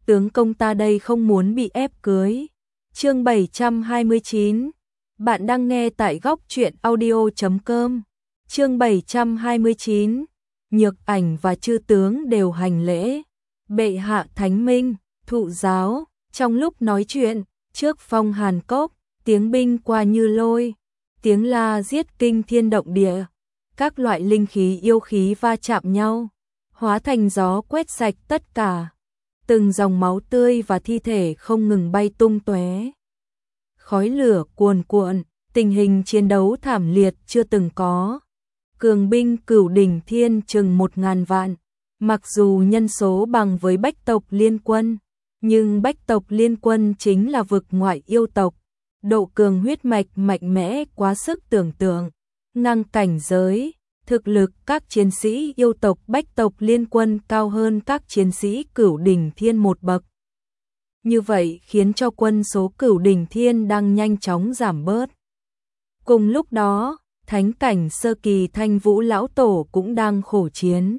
tướng công ta đây không muốn bị ép cưới. Chương 729. Bạn đang nghe tại góc truyện audio.com. Chương 729. Nhược Ảnh và chư tướng đều hành lễ. Bệ hạ thánh minh, thụ giáo. Trong lúc nói chuyện, trước Phong Hàn Cốc, tiếng binh qua như lôi, tiếng la giết kinh thiên động địa. Các loại linh khí yêu khí va chạm nhau, hóa thành gió quét sạch tất cả. Từng dòng máu tươi và thi thể không ngừng bay tung tóe. Khói lửa cuồn cuộn, tình hình chiến đấu thảm liệt chưa từng có. Cường binh Cửu Đỉnh Thiên chừng 1000 vạn, mặc dù nhân số bằng với Bách tộc Liên Quân, nhưng Bách tộc Liên Quân chính là vực ngoại yêu tộc, độ cường huyết mạch mạnh mẽ quá sức tưởng tượng, ngang cảnh giới. Thực lực các chiến sĩ yêu tộc Bách tộc Liên Quân cao hơn các chiến sĩ Cửu Đỉnh Thiên một bậc. Như vậy khiến cho quân số Cửu Đỉnh Thiên đang nhanh chóng giảm bớt. Cùng lúc đó, thánh cảnh sơ kỳ Thanh Vũ lão tổ cũng đang khổ chiến.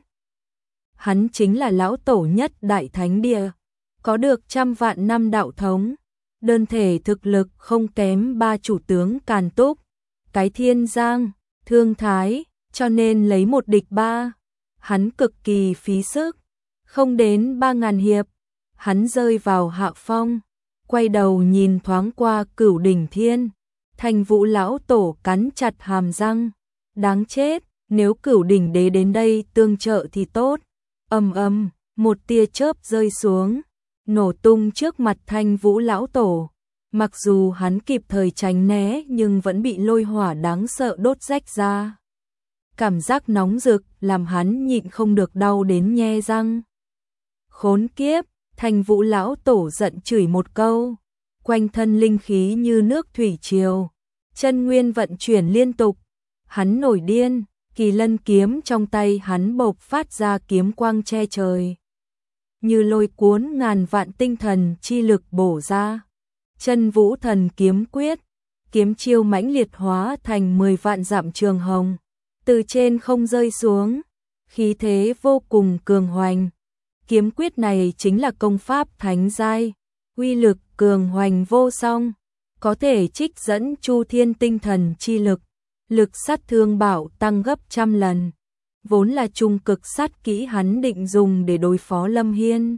Hắn chính là lão tổ nhất đại thánh địa, có được 100 vạn năm đạo thống, đơn thể thực lực không kém ba chủ tướng Càn Túc, Cái Thiên Giang, Thương Thái. Cho nên lấy một địch ba, hắn cực kỳ phí sức, không đến 3000 hiệp, hắn rơi vào hạ phong, quay đầu nhìn thoáng qua Cửu Đỉnh Thiên, Thanh Vũ lão tổ cắn chặt hàm răng, đáng chết, nếu Cửu Đỉnh đế đến đây tương trợ thì tốt. Ầm ầm, một tia chớp rơi xuống, nổ tung trước mặt Thanh Vũ lão tổ, mặc dù hắn kịp thời tránh né nhưng vẫn bị lôi hỏa đáng sợ đốt rách ra. Cảm giác nóng rực làm hắn nhịn không được đau đến nhe răng. Khốn kiếp, Thanh Vũ lão tổ giận chửi một câu, quanh thân linh khí như nước thủy triều, chân nguyên vận chuyển liên tục, hắn nổi điên, Kỳ Lân kiếm trong tay hắn bộc phát ra kiếm quang che trời, như lôi cuốn ngàn vạn tinh thần chi lực bổ ra. Chân Vũ Thần kiếm quyết, kiếm chiêu mãnh liệt hóa thành 10 vạn dặm trường hồng, từ trên không rơi xuống, khí thế vô cùng cường hoành. Kiếm quyết này chính là công pháp thánh giai, uy lực cường hoành vô song, có thể trích dẫn chu thiên tinh thần chi lực, lực sát thương bảo tăng gấp 100 lần. Vốn là trung cực sát kỹ hắn định dùng để đối phó Lâm Hiên,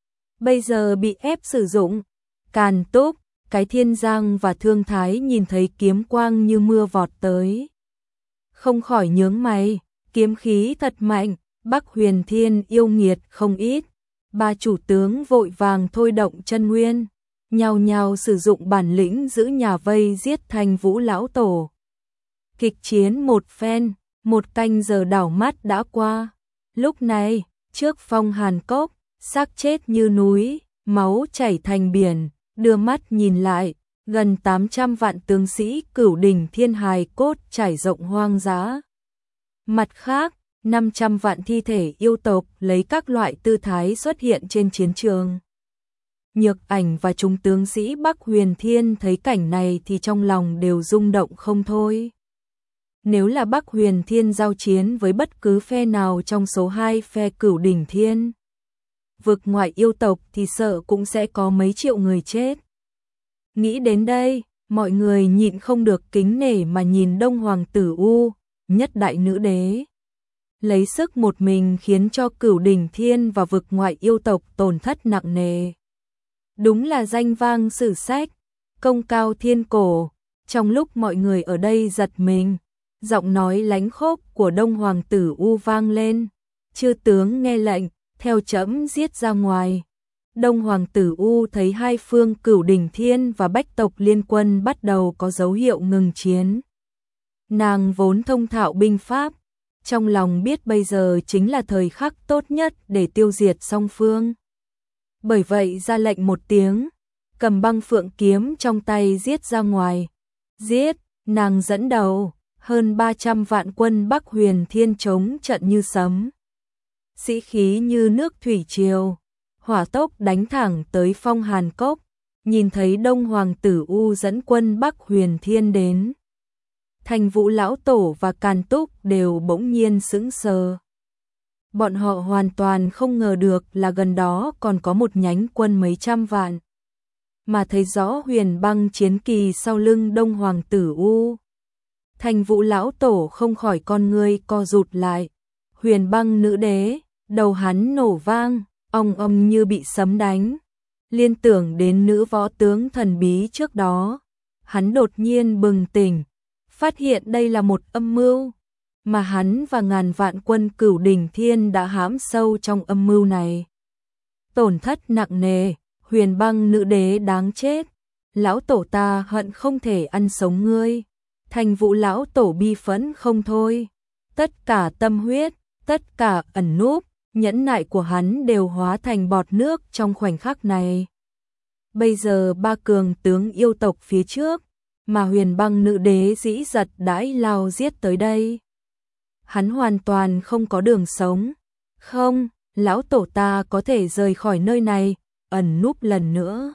bây giờ bị ép sử dụng. Càn Túc, Cái Thiên Giang và Thương Thái nhìn thấy kiếm quang như mưa vọt tới, không khỏi nhướng mày, kiếm khí thật mạnh, Bắc Huyền Thiên yêu nghiệt không ít. Ba chủ tướng vội vàng thôi động chân nguyên, nhao nhao sử dụng bản lĩnh giữ nhà vây giết Thanh Vũ lão tổ. Kịch chiến một phen, 1 canh giờ đảo mắt đã qua. Lúc này, trước Phong Hàn Cốc, xác chết như núi, máu chảy thành biển, đưa mắt nhìn lại, gần 800 vạn tướng sĩ Cửu Đỉnh Thiên hài cốt trải rộng hoang dã. Mặt khác, 500 vạn thi thể yêu tộc lấy các loại tư thái xuất hiện trên chiến trường. Nhược Ảnh và chúng tướng sĩ Bắc Huyền Thiên thấy cảnh này thì trong lòng đều rung động không thôi. Nếu là Bắc Huyền Thiên giao chiến với bất cứ phe nào trong số 2 phe Cửu Đỉnh Thiên, vực ngoại yêu tộc thì sợ cũng sẽ có mấy triệu người chết. Nghĩ đến đây, mọi người nhịn không được kính nể mà nhìn Đông Hoàng tử U, nhất đại nữ đế. Lấy sức một mình khiến cho Cửu Đỉnh Thiên và vực ngoại yêu tộc tổn thất nặng nề. Đúng là danh vang sử sách, công cao thiên cổ. Trong lúc mọi người ở đây giật mình, giọng nói lánh khốc của Đông Hoàng tử U vang lên. Chư tướng nghe lệnh, theo trẫm giết ra ngoài. Đông Hoàng tử U thấy hai phương Cửu Đỉnh Thiên và Bách tộc Liên Quân bắt đầu có dấu hiệu ngừng chiến. Nàng vốn thông thạo binh pháp, trong lòng biết bây giờ chính là thời khắc tốt nhất để tiêu diệt song phương. Bởi vậy ra lệnh một tiếng, cầm băng phượng kiếm trong tay giết ra ngoài. Giết, nàng dẫn đầu, hơn 300 vạn quân Bắc Huyền Thiên chống trận như sấm. Sĩ khí như nước thủy triều, hỏa tốc đánh thẳng tới Phong Hàn Cốc, nhìn thấy Đông Hoàng tử U dẫn quân Bắc Huyền Thiên đến. Thanh Vũ lão tổ và Càn Túc đều bỗng nhiên sững sờ. Bọn họ hoàn toàn không ngờ được là gần đó còn có một nhánh quân mấy trăm vạn. Mà thấy rõ Huyền Băng chiến kỳ sau lưng Đông Hoàng tử U. Thành Vũ lão tổ không khỏi con ngươi co rụt lại. Huyền Băng nữ đế, đầu hắn nổ vang, ong như bị sấm đánh. Liên tưởng đến nữ võ tướng thần bí trước đó, hắn đột nhiên bừng tỉnh, phát hiện đây là một âm mưu, mà hắn và ngàn vạn quân Cửu Đỉnh Thiên đã hãm sâu trong âm mưu này. Tổn thất nặng nề, Huyền Băng nữ đế đáng chết, lão tổ ta hận không thể ăn sống ngươi. Thành Vũ lão tổ bi phẫn không thôi, tất cả tâm huyết, tất cả ẩn núp, nhẫn nại của hắn đều hóa thành bọt nước trong khoảnh khắc này. Bây giờ ba cường tướng yêu tộc phía trước, mà Huyền Băng nữ đế dĩ giật đãi lao giết tới đây. Hắn hoàn toàn không có đường sống. Không, lão tổ ta có thể rời khỏi nơi này, ẩn núp lần nữa.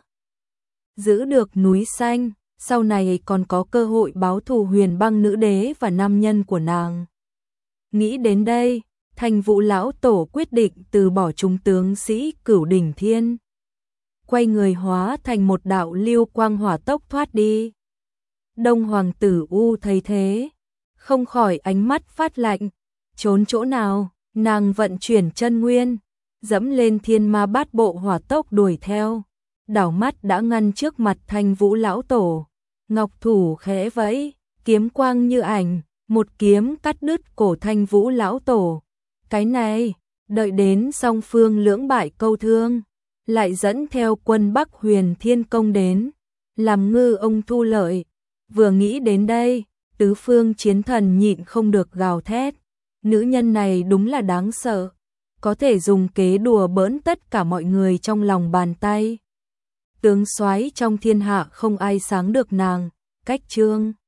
Giữ được núi xanh, sau này còn có cơ hội báo thù Huyền Băng nữ đế và nam nhân của nàng. Nghĩ đến đây, Thành Vũ lão tổ quyết định từ bỏ chúng tướng sĩ Cửu Đỉnh Thiên. Quay người hóa thành một đạo lưu quang hỏa tốc thoát đi. Đông Hoàng tử U thấy thế, không khỏi ánh mắt phát lạnh. Trốn chỗ nào? Nàng vận chuyển chân nguyên, dẫm lên thiên ma bát bộ hỏa tốc đuổi theo. Đảo mắt đã ngăn trước mặt Thành Vũ lão tổ. Ngọc thủ khẽ vẫy, kiếm quang như ảnh, một kiếm cắt đứt cổ Thành Vũ lão tổ. Cái này, đợi đến song phương lưỡng bại câu thương, lại dẫn theo quân Bắc Huyền Thiên công đến, làm ngư ông thu lợi. Vừa nghĩ đến đây, tứ phương chiến thần nhịn không được gào thét. Nữ nhân này đúng là đáng sợ, có thể dùng kế đùa bỡn tất cả mọi người trong lòng bàn tay. Tướng soái trong thiên hạ không ai sánh được nàng. Cách chương